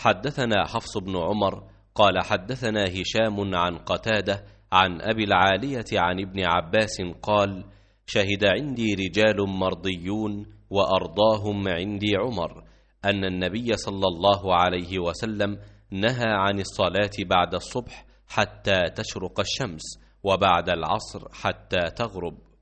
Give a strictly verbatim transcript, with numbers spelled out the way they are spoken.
حدثنا حفص بن عمر قال حدثنا هشام عن قتادة عن أبي العالية عن ابن عباس قال: شهد عندي رجال مرضيون وأرضاهم عندي عمر أن النبي صلى الله عليه وسلم نهى عن الصلاة بعد الصبح حتى تشرق الشمس، وبعد العصر حتى تغرب.